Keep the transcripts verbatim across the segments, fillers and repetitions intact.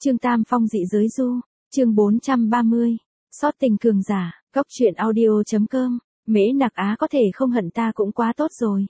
Trương Tam Phong dị giới du, chương bốn trăm ba mươi, sót tình cường giả, góc truyện audio.com, Mễ Nặc Á có thể không hận ta cũng quá tốt rồi.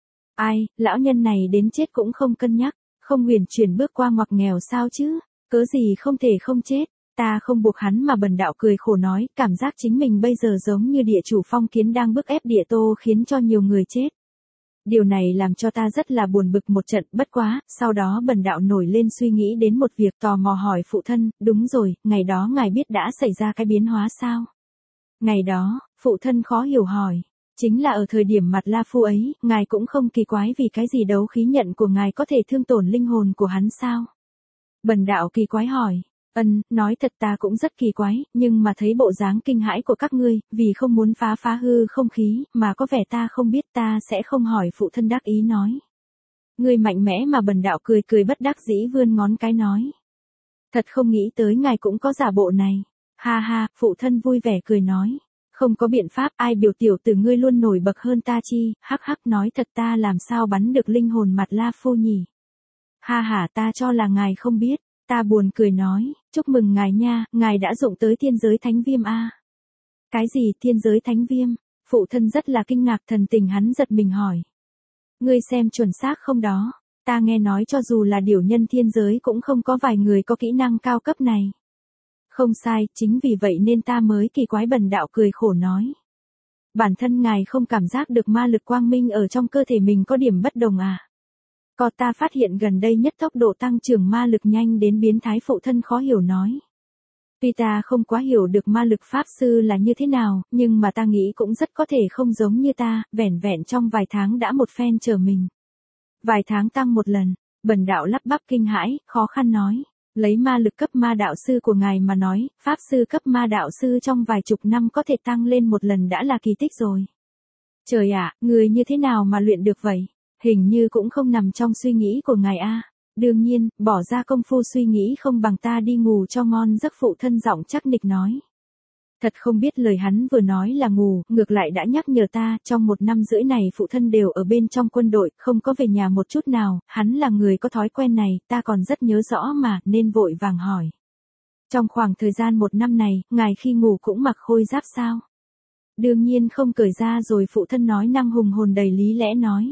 Ai, lão nhân này đến chết cũng không cân nhắc, không huyền chuyển bước qua ngoặc nghèo sao chứ, cớ gì không thể không chết, ta không buộc hắn mà bần đạo cười khổ nói, cảm giác chính mình bây giờ giống như địa chủ phong kiến đang bức ép địa tô khiến cho nhiều người chết. Điều này làm cho ta rất là buồn bực một trận, bất quá, sau đó bần đạo nổi lên suy nghĩ đến một việc, tò mò hỏi phụ thân, đúng rồi, ngày đó ngài biết đã xảy ra cái biến hóa sao? Ngày đó, phụ thân khó hiểu hỏi, chính là ở thời điểm mặt La Phu ấy, ngài cũng không kỳ quái vì cái gì đấu khí nhận của ngài có thể thương tổn linh hồn của hắn sao? Bần đạo kỳ quái hỏi. Ân, nói thật ta cũng rất kỳ quái, nhưng mà thấy bộ dáng kinh hãi của các ngươi, vì không muốn phá phá hư không khí, mà có vẻ ta không biết ta sẽ không hỏi phụ thân đắc ý nói. Ngươi mạnh mẽ mà bần đạo cười cười bất đắc dĩ vươn ngón cái nói. Thật không nghĩ tới ngài cũng có giả bộ này. Ha ha, phụ thân vui vẻ cười nói. Không có biện pháp ai biểu tiểu tử ngươi luôn nổi bật hơn ta chi, hắc hắc nói thật ta làm sao bắn được linh hồn mặt La Phu nhỉ. Ha ha ta cho là ngài không biết. Ta buồn cười nói, chúc mừng ngài nha, ngài đã dụng tới thiên giới thánh viêm a. Cái gì thiên giới thánh viêm? Phụ thân rất là kinh ngạc, thần tình hắn giật mình hỏi. Ngươi xem chuẩn xác không đó, ta nghe nói cho dù là điểu nhân thiên giới cũng không có vài người có kỹ năng cao cấp này. Không sai, chính vì vậy nên ta mới kỳ quái bần đạo cười khổ nói. Bản thân ngài không cảm giác được ma lực quang minh ở trong cơ thể mình có điểm bất đồng à? Có ta phát hiện gần đây nhất tốc độ tăng trưởng ma lực nhanh đến biến thái phụ thân khó hiểu nói. Tuy ta không quá hiểu được ma lực pháp sư là như thế nào, nhưng mà ta nghĩ cũng rất có thể không giống như ta, vẻn vẹn trong vài tháng đã một phen trở mình. Vài tháng tăng một lần, bần đạo lắp bắp kinh hãi, khó khăn nói. Lấy ma lực cấp ma đạo sư của ngài mà nói, pháp sư cấp ma đạo sư trong vài chục năm có thể tăng lên một lần đã là kỳ tích rồi. Trời ạ, người như thế nào mà luyện được vậy? Hình như cũng không nằm trong suy nghĩ của ngài a. Đương nhiên, bỏ ra công phu suy nghĩ không bằng ta đi ngủ cho ngon giấc phụ thân giọng chắc nịch nói. Thật không biết lời hắn vừa nói là ngủ, ngược lại đã nhắc nhở ta, trong một năm rưỡi này phụ thân đều ở bên trong quân đội, không có về nhà một chút nào, hắn là người có thói quen này, ta còn rất nhớ rõ mà, nên vội vàng hỏi. Trong khoảng thời gian một năm này, ngài khi ngủ cũng mặc khôi giáp sao? Đương nhiên không cởi ra rồi phụ thân nói năng hùng hồn đầy lý lẽ nói.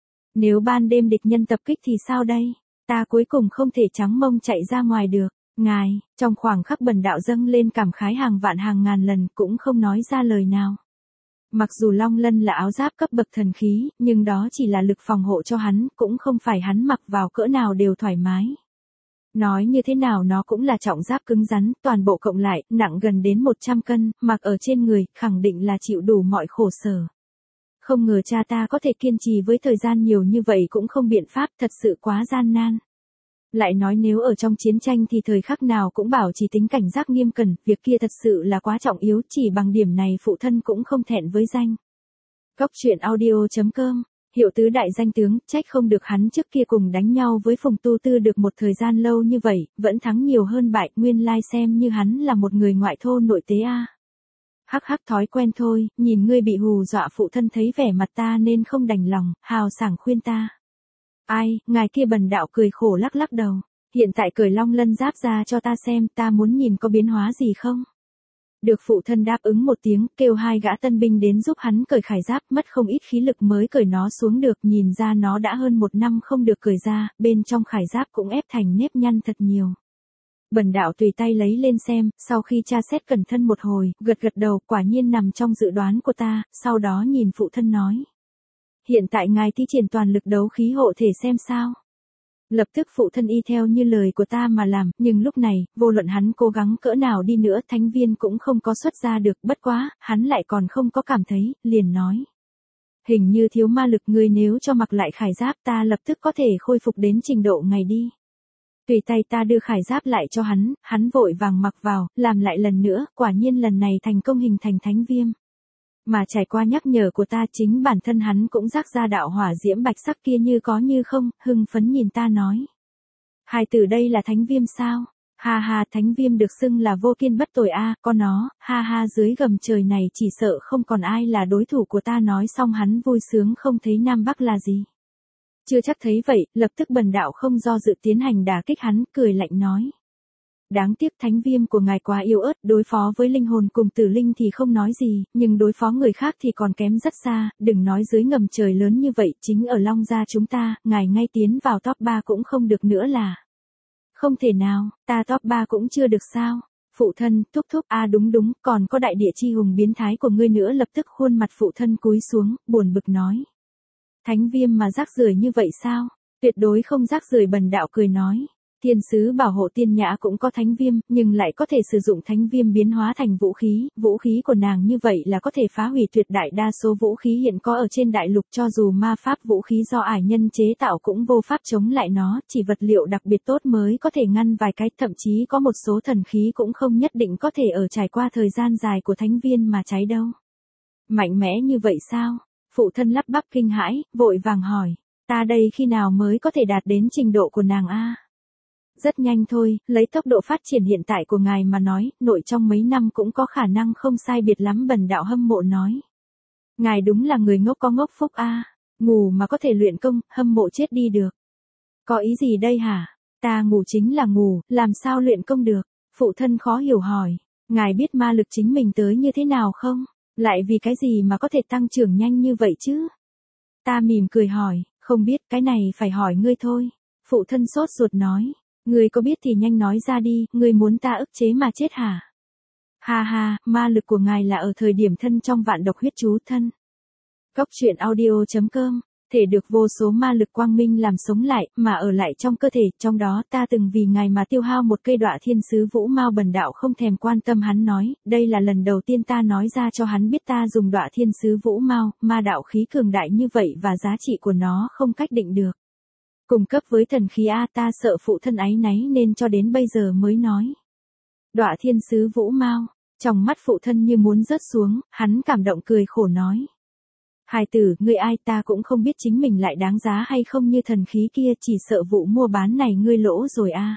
Nếu ban đêm địch nhân tập kích thì sao đây? Ta cuối cùng không thể trắng mông chạy ra ngoài được. Ngài, trong khoảng khắc bần đạo dâng lên cảm khái hàng vạn hàng ngàn lần cũng không nói ra lời nào. Mặc dù Long Lân là áo giáp cấp bậc thần khí, nhưng đó chỉ là lực phòng hộ cho hắn, cũng không phải hắn mặc vào cỡ nào đều thoải mái. Nói như thế nào nó cũng là trọng giáp cứng rắn, toàn bộ cộng lại, nặng gần đến một trăm cân, mặc ở trên người, khẳng định là chịu đủ mọi khổ sở. Không ngờ cha ta có thể kiên trì với thời gian nhiều như vậy cũng không biện pháp, thật sự quá gian nan. Lại nói nếu ở trong chiến tranh thì thời khắc nào cũng bảo trì tính cảnh giác nghiêm cẩn, việc kia thật sự là quá trọng yếu, chỉ bằng điểm này phụ thân cũng không thẹn với danh. Góc truyện audio.com, hiệu tứ đại danh tướng, trách không được hắn trước kia cùng đánh nhau với Phùng Tu Tư được một thời gian lâu như vậy, vẫn thắng nhiều hơn bại, nguyên lai xem như hắn là một người ngoại thô nội tế a. Hắc hắc thói quen thôi, nhìn ngươi bị hù dọa phụ thân thấy vẻ mặt ta nên không đành lòng, hào sảng khuyên ta. Ai, ngài kia bần đạo cười khổ lắc lắc đầu, hiện tại cởi Long Lân giáp ra cho ta xem, ta muốn nhìn có biến hóa gì không. Được phụ thân đáp ứng một tiếng, kêu hai gã tân binh đến giúp hắn cởi khải giáp, mất không ít khí lực mới cởi nó xuống được, nhìn ra nó đã hơn một năm không được cởi ra, bên trong khải giáp cũng ép thành nếp nhăn thật nhiều. Bần đạo tùy tay lấy lên xem, sau khi tra xét cẩn thận một hồi, gật gật đầu, quả nhiên nằm trong dự đoán của ta, sau đó nhìn phụ thân nói. Hiện tại ngài thi triển toàn lực đấu khí hộ thể xem sao. Lập tức phụ thân y theo như lời của ta mà làm, nhưng lúc này, vô luận hắn cố gắng cỡ nào đi nữa thánh viên cũng không có xuất ra được, bất quá, hắn lại còn không có cảm thấy, liền nói. Hình như thiếu ma lực ngươi nếu cho mặc lại khải giáp ta lập tức có thể khôi phục đến trình độ ngày đi. Tùy tay ta đưa khải giáp lại cho hắn, hắn vội vàng mặc vào, làm lại lần nữa, quả nhiên lần này thành công hình thành thánh viêm. Mà trải qua nhắc nhở của ta chính bản thân hắn cũng rắc ra đạo hỏa diễm bạch sắc kia như có như không, hưng phấn nhìn ta nói. Hai từ đây là thánh viêm sao? Ha ha thánh viêm được xưng là vô kiên bất tồi a, có nó, ha ha dưới gầm trời này chỉ sợ không còn ai là đối thủ của ta nói xong hắn vui sướng không thấy Nam Bắc là gì. Chưa chắc thấy vậy, lập tức bần đạo không do dự tiến hành đả kích hắn, cười lạnh nói. Đáng tiếc thánh viêm của ngài quá yếu ớt, đối phó với linh hồn cùng tử linh thì không nói gì, nhưng đối phó người khác thì còn kém rất xa, đừng nói dưới ngầm trời lớn như vậy, chính ở Long Gia chúng ta, ngài ngay tiến vào top ba cũng không được nữa là. Không thể nào, ta top ba cũng chưa được sao? Phụ thân, thúc thúc, a à đúng đúng, còn có đại địa chi hùng biến thái của ngươi nữa. Lập tức khuôn mặt phụ thân cúi xuống, buồn bực nói. Thánh viêm mà rác rưởi như vậy sao? Tuyệt đối không rác rưởi. Bần đạo cười nói. Thiên sứ bảo hộ tiên nhã cũng có thánh viêm, nhưng lại có thể sử dụng thánh viêm biến hóa thành vũ khí, vũ khí của nàng như vậy là có thể phá hủy tuyệt đại đa số vũ khí hiện có ở trên đại lục, cho dù ma pháp vũ khí do ải nhân chế tạo cũng vô pháp chống lại nó, chỉ vật liệu đặc biệt tốt mới có thể ngăn vài cái, thậm chí có một số thần khí cũng không nhất định có thể ở trải qua thời gian dài của thánh viên mà cháy đâu. Mạnh mẽ như vậy sao? Phụ thân lắp bắp kinh hãi, vội vàng hỏi, ta đây khi nào mới có thể đạt đến trình độ của nàng a? Rất nhanh thôi, lấy tốc độ phát triển hiện tại của ngài mà nói, nội trong mấy năm cũng có khả năng không sai biệt lắm. Bần đạo hâm mộ nói. Ngài đúng là người ngốc có ngốc phúc a, ngủ mà có thể luyện công, hâm mộ chết đi được. Có ý gì đây hả? Ta ngủ chính là ngủ, làm sao luyện công được? Phụ thân khó hiểu hỏi, ngài biết ma lực chính mình tới như thế nào không? Lại vì cái gì mà có thể tăng trưởng nhanh như vậy chứ? Ta mỉm cười hỏi, không biết, cái này phải hỏi ngươi thôi. Phụ thân sốt ruột nói. Ngươi có biết thì nhanh nói ra đi, ngươi muốn ta ức chế mà chết hả? Ha ha, ma lực của ngài là ở thời điểm thân trong vạn độc huyết chú thân. Góc truyện audio chấm com, thể được vô số ma lực quang minh làm sống lại, mà ở lại trong cơ thể, trong đó ta từng vì ngài mà tiêu hao một cây đọa thiên sứ vũ mao. Bần đạo không thèm quan tâm hắn nói, đây là lần đầu tiên ta nói ra cho hắn biết ta dùng đọa thiên sứ vũ mao, ma đạo khí cường đại như vậy và giá trị của nó không cách định được. Cùng cấp với thần khí A, ta sợ phụ thân áy náy nên cho đến bây giờ mới nói. Đọa thiên sứ vũ mao, trong mắt phụ thân như muốn rớt xuống, hắn cảm động cười khổ nói. Hài tử, ngươi ai, ta cũng không biết chính mình lại đáng giá hay không như thần khí kia, chỉ sợ vụ mua bán này ngươi lỗ rồi a.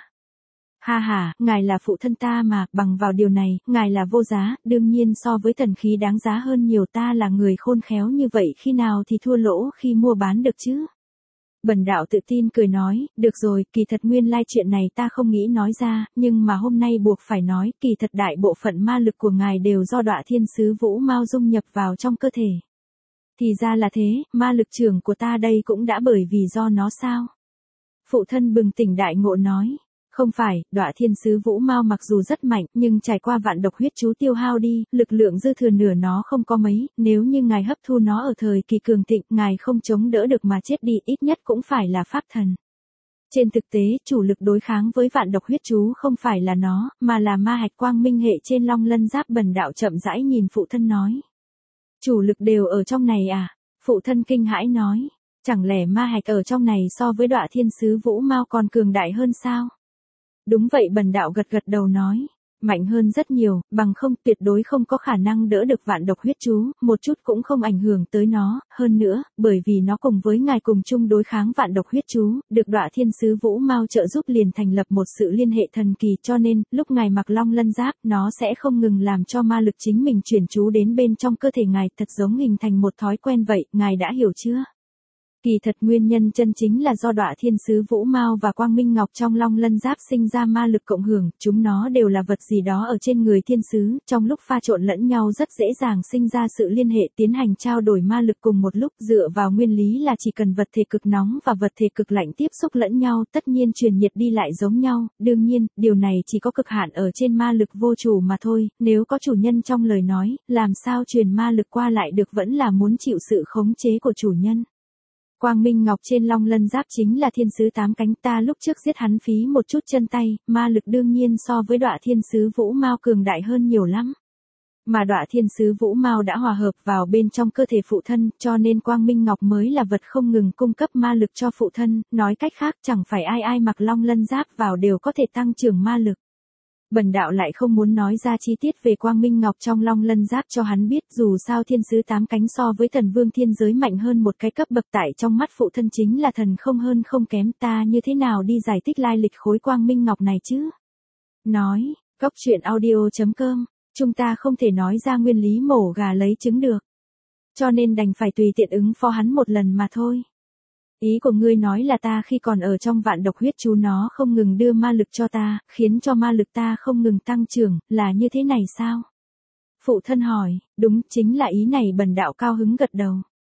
Ha ha, ngài là phụ thân ta mà, bằng vào điều này, ngài là vô giá, đương nhiên so với thần khí đáng giá hơn nhiều. Ta là người khôn khéo như vậy khi nào thì thua lỗ khi mua bán được chứ? Bần đạo tự tin cười nói, được rồi, kỳ thật nguyên lai chuyện này ta không nghĩ nói ra, nhưng mà hôm nay buộc phải nói, kỳ thật đại bộ phận ma lực của ngài đều do đọa thiên sứ vũ mao dung nhập vào trong cơ thể. Thì ra là thế, ma lực trưởng của ta đây cũng đã bởi vì do nó sao? Phụ thân bừng tỉnh đại ngộ nói. Không phải, đọa thiên sứ vũ mao mặc dù rất mạnh, nhưng trải qua vạn độc huyết chú tiêu hao đi, lực lượng dư thừa nửa nó không có mấy, nếu như ngài hấp thu nó ở thời kỳ cường thịnh, ngài không chống đỡ được mà chết đi, ít nhất cũng phải là pháp thần. Trên thực tế, chủ lực đối kháng với vạn độc huyết chú không phải là nó, mà là ma hạch quang minh hệ trên long lân giáp. Bần đạo chậm rãi nhìn phụ thân nói. Chủ lực đều ở trong này à? Phụ thân kinh hãi nói. Chẳng lẽ ma hạch ở trong này so với đọa thiên sứ vũ mao còn cường đại hơn sao? Đúng vậy, bần đạo gật gật đầu nói. Mạnh hơn rất nhiều, bằng không tuyệt đối không có khả năng đỡ được vạn độc huyết chú, một chút cũng không ảnh hưởng tới nó, hơn nữa, bởi vì nó cùng với ngài cùng chung đối kháng vạn độc huyết chú, được đọa thiên sứ vũ mao trợ giúp liền thành lập một sự liên hệ thần kỳ, cho nên, lúc ngài mặc long lân giáp, nó sẽ không ngừng làm cho ma lực chính mình chuyển chú đến bên trong cơ thể ngài, thật giống hình thành một thói quen vậy, ngài đã hiểu chưa? Kỳ thật nguyên nhân chân chính là do đọa thiên sứ vũ mao và quang minh ngọc trong long lân giáp sinh ra ma lực cộng hưởng, chúng nó đều là vật gì đó ở trên người thiên sứ, trong lúc pha trộn lẫn nhau rất dễ dàng sinh ra sự liên hệ, tiến hành trao đổi ma lực cùng một lúc. Dựa vào nguyên lý là chỉ cần vật thể cực nóng và vật thể cực lạnh tiếp xúc lẫn nhau, tất nhiên truyền nhiệt đi lại giống nhau, đương nhiên, điều này chỉ có cực hạn ở trên ma lực vô chủ mà thôi, nếu có chủ nhân trong lời nói, làm sao truyền ma lực qua lại được, vẫn là muốn chịu sự khống chế của chủ nhân. Quang minh ngọc trên long lân giáp chính là thiên sứ tám cánh, ta lúc trước giết hắn phí một chút chân tay, ma lực đương nhiên so với đọa thiên sứ vũ mao cường đại hơn nhiều lắm. Mà đọa thiên sứ vũ mao đã hòa hợp vào bên trong cơ thể phụ thân, cho nên quang minh ngọc mới là vật không ngừng cung cấp ma lực cho phụ thân, nói cách khác chẳng phải ai ai mặc long lân giáp vào đều có thể tăng trưởng ma lực. Bần đạo lại không muốn nói ra chi tiết về quang minh ngọc trong long lân giáp cho hắn biết, dù sao thiên sứ tám cánh so với thần vương thiên giới mạnh hơn một cái cấp bậc, tại trong mắt phụ thân chính là thần không hơn không kém, ta như thế nào đi giải thích lai lịch khối quang minh ngọc này chứ? Nói, góc truyện audio chấm com, chúng ta không thể nói ra nguyên lý mổ gà lấy trứng được. Cho nên đành phải tùy tiện ứng phó hắn một lần mà thôi. Ý của ngươi nói là ta khi còn ở trong vạn độc huyết chú nó không ngừng đưa ma lực cho ta, khiến cho ma lực ta không ngừng tăng trưởng, là như thế này sao? Phụ thân hỏi, đúng, chính là ý này. Bần đạo cao hứng gật đầu.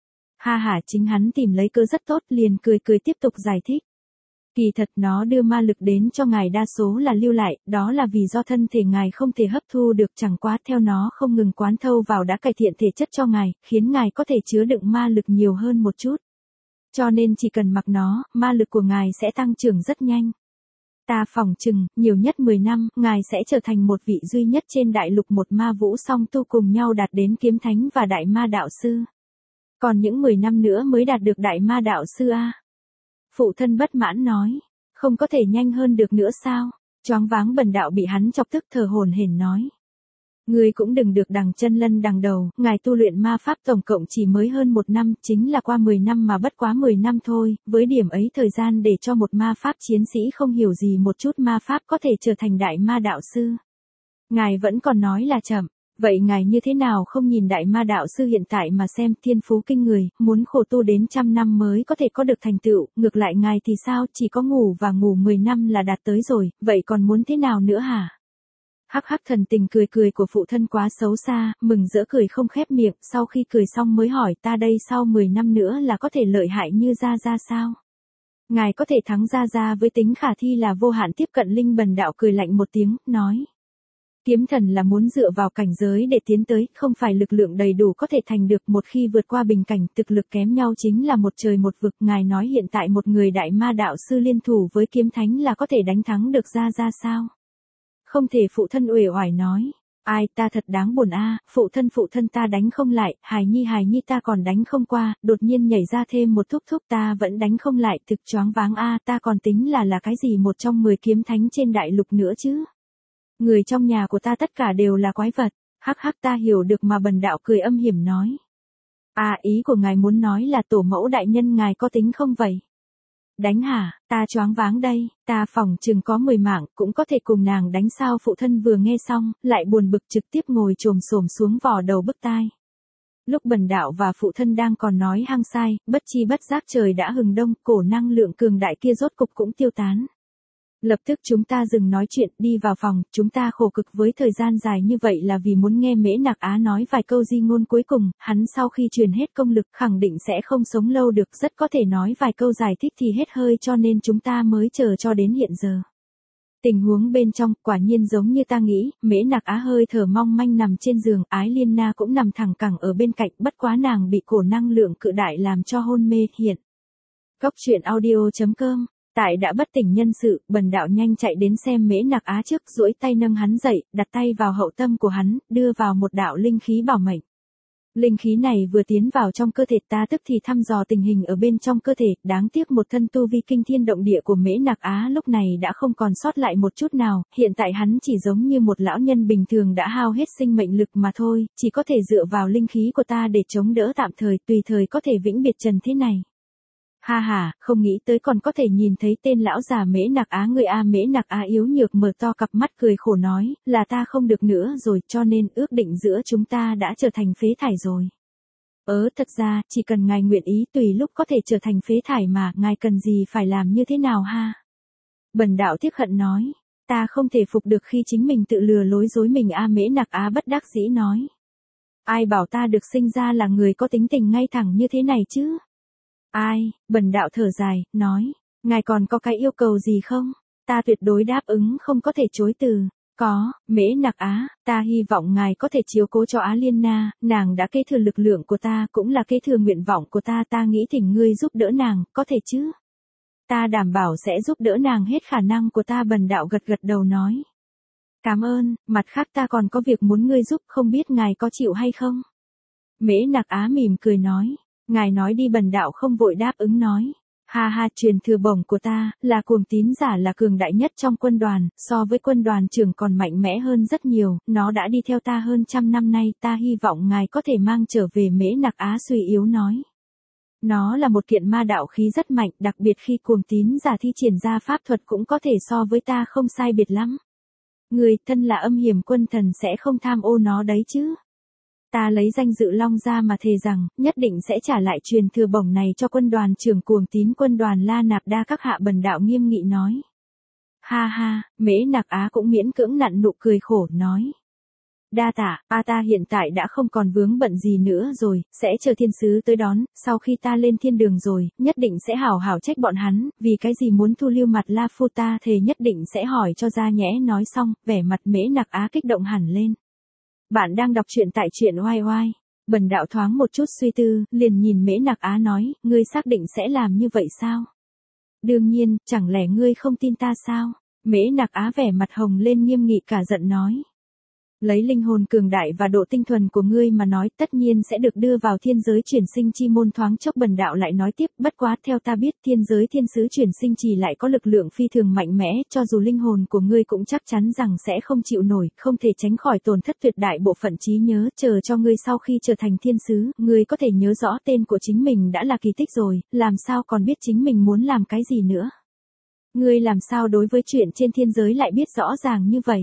Ha ha, chính hắn tìm lấy cơ rất tốt, liền cười cười tiếp tục giải thích. Kỳ thật nó đưa ma lực đến cho ngài đa số là lưu lại, đó là vì do thân thể ngài không thể hấp thu được, chẳng quá theo nó không ngừng quán thâu vào đã cải thiện thể chất cho ngài, khiến ngài có thể chứa đựng ma lực nhiều hơn một chút. Cho nên chỉ cần mặc nó, ma lực của ngài sẽ tăng trưởng rất nhanh. Ta phỏng chừng, nhiều nhất mười năm, ngài sẽ trở thành một vị duy nhất trên đại lục một ma vũ song tu cùng nhau đạt đến kiếm thánh và đại ma đạo sư. Còn những mười năm nữa mới đạt được đại ma đạo sư a. Phụ thân bất mãn nói, không có thể nhanh hơn được nữa sao? Choáng váng Bần đạo bị hắn chọc tức thở hổn hển nói. Ngươi cũng đừng được đằng chân lân đằng đầu, ngài tu luyện ma pháp tổng cộng chỉ mới hơn một năm, chính là qua mười năm mà bất quá mười năm thôi, với điểm ấy thời gian để cho một ma pháp chiến sĩ không hiểu gì một chút ma pháp có thể trở thành đại ma đạo sư. Ngài vẫn còn nói là chậm, vậy ngài như thế nào không nhìn đại ma đạo sư hiện tại mà xem, thiên phú kinh người, muốn khổ tu đến trăm năm mới có thể có được thành tựu, ngược lại ngài thì sao, chỉ có ngủ và ngủ mười năm là đạt tới rồi, vậy còn muốn thế nào nữa hả? Hắc hắc, thần tình cười cười của phụ thân quá xấu xa, mừng rỡ cười không khép miệng, sau khi cười xong mới hỏi, ta đây sau mười năm nữa là có thể lợi hại như Gia Gia sao? Ngài có thể thắng Gia Gia với tính khả thi là vô hạn tiếp cận linh. Bần đạo cười lạnh một tiếng, nói. Kiếm thần là muốn dựa vào cảnh giới để tiến tới, không phải lực lượng đầy đủ có thể thành được. Một khi vượt qua bình cảnh, thực lực kém nhau chính là một trời một vực. Ngài nói hiện tại một người đại ma đạo sư liên thủ với kiếm thánh là có thể đánh thắng được Gia Gia sao? Không thể, phụ thân uể oải nói. Ai, ta thật đáng buồn a, phụ thân phụ thân ta đánh không lại, hài nhi hài nhi ta còn đánh không qua, đột nhiên nhảy ra thêm một thúc thúc ta vẫn đánh không lại, thực choáng váng a, ta còn tính là là cái gì một trong mười kiếm thánh trên đại lục nữa chứ. Người trong nhà của ta tất cả đều là quái vật, hắc hắc, ta hiểu được mà. Bần đạo cười âm hiểm nói. À, ý của ngài muốn nói là tổ mẫu đại nhân ngài có tính không vậy? Đánh hả, ta choáng váng đây, ta phỏng chừng có mười mạng, cũng có thể cùng nàng đánh sao? Phụ thân vừa nghe xong, lại buồn bực trực tiếp ngồi chồm xổm xuống vò đầu bức tai. Lúc Bần đạo và phụ thân đang còn nói hăng sai, bất chi bất giác trời đã hừng đông, cổ năng lượng cường đại kia rốt cục cũng tiêu tán. Lập tức chúng ta dừng nói chuyện, đi vào phòng, chúng ta khổ cực với thời gian dài như vậy là vì muốn nghe Mễ Nặc Á nói vài câu di ngôn cuối cùng, hắn sau khi truyền hết công lực khẳng định sẽ không sống lâu được, rất có thể nói vài câu giải thích thì hết hơi, cho nên chúng ta mới chờ cho đến hiện giờ. Tình huống bên trong, quả nhiên giống như ta nghĩ, Mễ Nặc Á hơi thở mong manh nằm trên giường, Ái Liên Na cũng nằm thẳng cẳng ở bên cạnh, bất quá nàng bị cổ năng lượng cự đại làm cho hôn mê. Hiện Góc truyện audio chấm com. Tại đã bất tỉnh nhân sự, Bần đạo nhanh chạy đến xem Mễ Nặc Á trước, duỗi tay nâng hắn dậy, đặt tay vào hậu tâm của hắn, đưa vào một đạo linh khí bảo mệnh. Linh khí này vừa tiến vào trong cơ thể ta tức thì thăm dò tình hình ở bên trong cơ thể, đáng tiếc một thân tu vi kinh thiên động địa của Mễ Nặc Á lúc này đã không còn sót lại một chút nào, hiện tại hắn chỉ giống như một lão nhân bình thường đã hao hết sinh mệnh lực mà thôi, chỉ có thể dựa vào linh khí của ta để chống đỡ tạm thời, tùy thời có thể vĩnh biệt trần thế này. Ha ha, không nghĩ tới còn có thể nhìn thấy tên lão già Mễ Nặc Á người a. Mễ Nặc Á yếu nhược mở to cặp mắt cười khổ nói, là ta không được nữa rồi, cho nên ước định giữa chúng ta đã trở thành phế thải rồi. Ớ, thật ra, chỉ cần ngài nguyện ý tùy lúc có thể trở thành phế thải mà, ngài cần gì phải làm như thế nào ha? Bần đạo tiếc hận nói, ta không thể phục được khi chính mình tự lừa lối dối mình a. Mễ Nặc Á bất đắc dĩ nói. Ai bảo ta được sinh ra là người có tính tình ngay thẳng như thế này chứ? Ai, Bần đạo thở dài, nói, ngài còn có cái yêu cầu gì không? Ta tuyệt đối đáp ứng không có thể chối từ. Có, Mễ Nặc Á, ta hy vọng ngài có thể chiếu cố cho Á Liên Na, nàng đã kế thừa lực lượng của ta, cũng là kế thừa nguyện vọng của ta, ta nghĩ thỉnh ngươi giúp đỡ nàng, có thể chứ? Ta đảm bảo sẽ giúp đỡ nàng hết khả năng của ta. Bần đạo gật gật đầu nói. Cảm ơn, mặt khác ta còn có việc muốn ngươi giúp, không biết ngài có chịu hay không? Mễ Nặc Á mỉm cười nói. Ngài nói đi. Bần đạo không vội đáp ứng nói. Ha ha, truyền thừa bổng của ta, là cuồng tín giả là cường đại nhất trong quân đoàn, so với quân đoàn trưởng còn mạnh mẽ hơn rất nhiều, nó đã đi theo ta hơn trăm năm nay, ta hy vọng ngài có thể mang trở về. Mễ Nặc Á suy yếu nói. Nó là một kiện ma đạo khí rất mạnh, đặc biệt khi cuồng tín giả thi triển ra pháp thuật cũng có thể so với ta không sai biệt lắm. Người thân là âm hiểm quân thần sẽ không tham ô nó đấy chứ. Ta lấy danh dự Long gia mà thề rằng, nhất định sẽ trả lại truyền thừa bổng này cho quân đoàn trưởng cuồng tín quân đoàn La Nạp Đa các hạ. Bần đạo nghiêm nghị nói. Ha ha, Mễ Nặc Á cũng miễn cưỡng nặn nụ cười khổ, nói. Đa tạ, a ta hiện tại đã không còn vướng bận gì nữa rồi, sẽ chờ thiên sứ tới đón, sau khi ta lên thiên đường rồi, nhất định sẽ hảo hảo trách bọn hắn, vì cái gì muốn thu lưu mặt La Phu ta thề nhất định sẽ hỏi cho ra nhẽ. Nói xong, vẻ mặt Mễ Nặc Á kích động hẳn lên. Bạn đang đọc truyện tại truyện oai oai. Bần đạo thoáng một chút suy tư, liền nhìn Mễ Nặc Á nói, ngươi xác định sẽ làm như vậy sao? Đương nhiên, chẳng lẽ ngươi không tin ta sao? Mễ Nặc Á vẻ mặt hồng lên nghiêm nghị cả giận nói. Lấy linh hồn cường đại và độ tinh thuần của ngươi mà nói, tất nhiên sẽ được đưa vào thiên giới chuyển sinh chi môn. Thoáng chốc bần đạo lại nói tiếp, bất quá theo ta biết thiên giới thiên sứ chuyển sinh chỉ lại có lực lượng phi thường mạnh mẽ, cho dù linh hồn của ngươi cũng chắc chắn rằng sẽ không chịu nổi, không thể tránh khỏi tổn thất tuyệt đại bộ phận trí nhớ. Chờ cho ngươi sau khi trở thành thiên sứ, ngươi có thể nhớ rõ tên của chính mình đã là kỳ tích rồi, làm sao còn biết chính mình muốn làm cái gì nữa. Ngươi làm sao đối với chuyện trên thiên giới lại biết rõ ràng như vậy?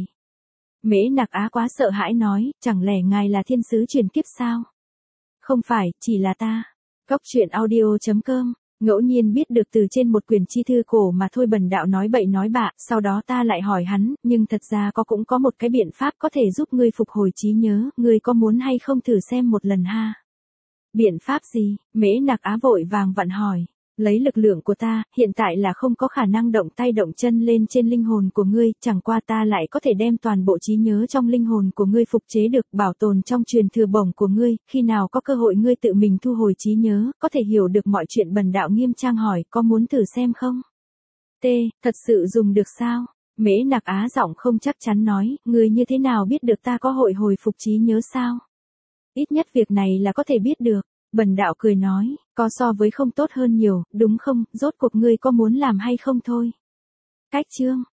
Mễ Nặc Á quá sợ hãi nói, chẳng lẽ ngài là thiên sứ truyền kiếp sao? Không phải, chỉ là ta. Góc truyện audio chấm com, ngẫu nhiên biết được từ trên một quyển chi thư cổ mà thôi. Bần đạo nói bậy nói bạ, sau đó ta lại hỏi hắn, nhưng thật ra có cũng có một cái biện pháp có thể giúp ngươi phục hồi trí nhớ, ngươi có muốn hay không thử xem một lần ha? Biện pháp gì? Mễ Nặc Á vội vàng vặn hỏi. Lấy lực lượng của ta, hiện tại là không có khả năng động tay động chân lên trên linh hồn của ngươi, chẳng qua ta lại có thể đem toàn bộ trí nhớ trong linh hồn của ngươi phục chế được, bảo tồn trong truyền thừa bổng của ngươi, khi nào có cơ hội ngươi tự mình thu hồi trí nhớ, có thể hiểu được mọi chuyện. Bần đạo nghiêm trang hỏi, có muốn thử xem không? T, thật sự dùng được sao? Mễ Nặc Á giọng không chắc chắn nói, ngươi như thế nào biết được ta có hội hồi phục trí nhớ sao? Ít nhất việc này là có thể biết được. Bần đạo cười nói, có so với không tốt hơn nhiều, đúng không? Rốt cuộc ngươi có muốn làm hay không thôi? Cách chương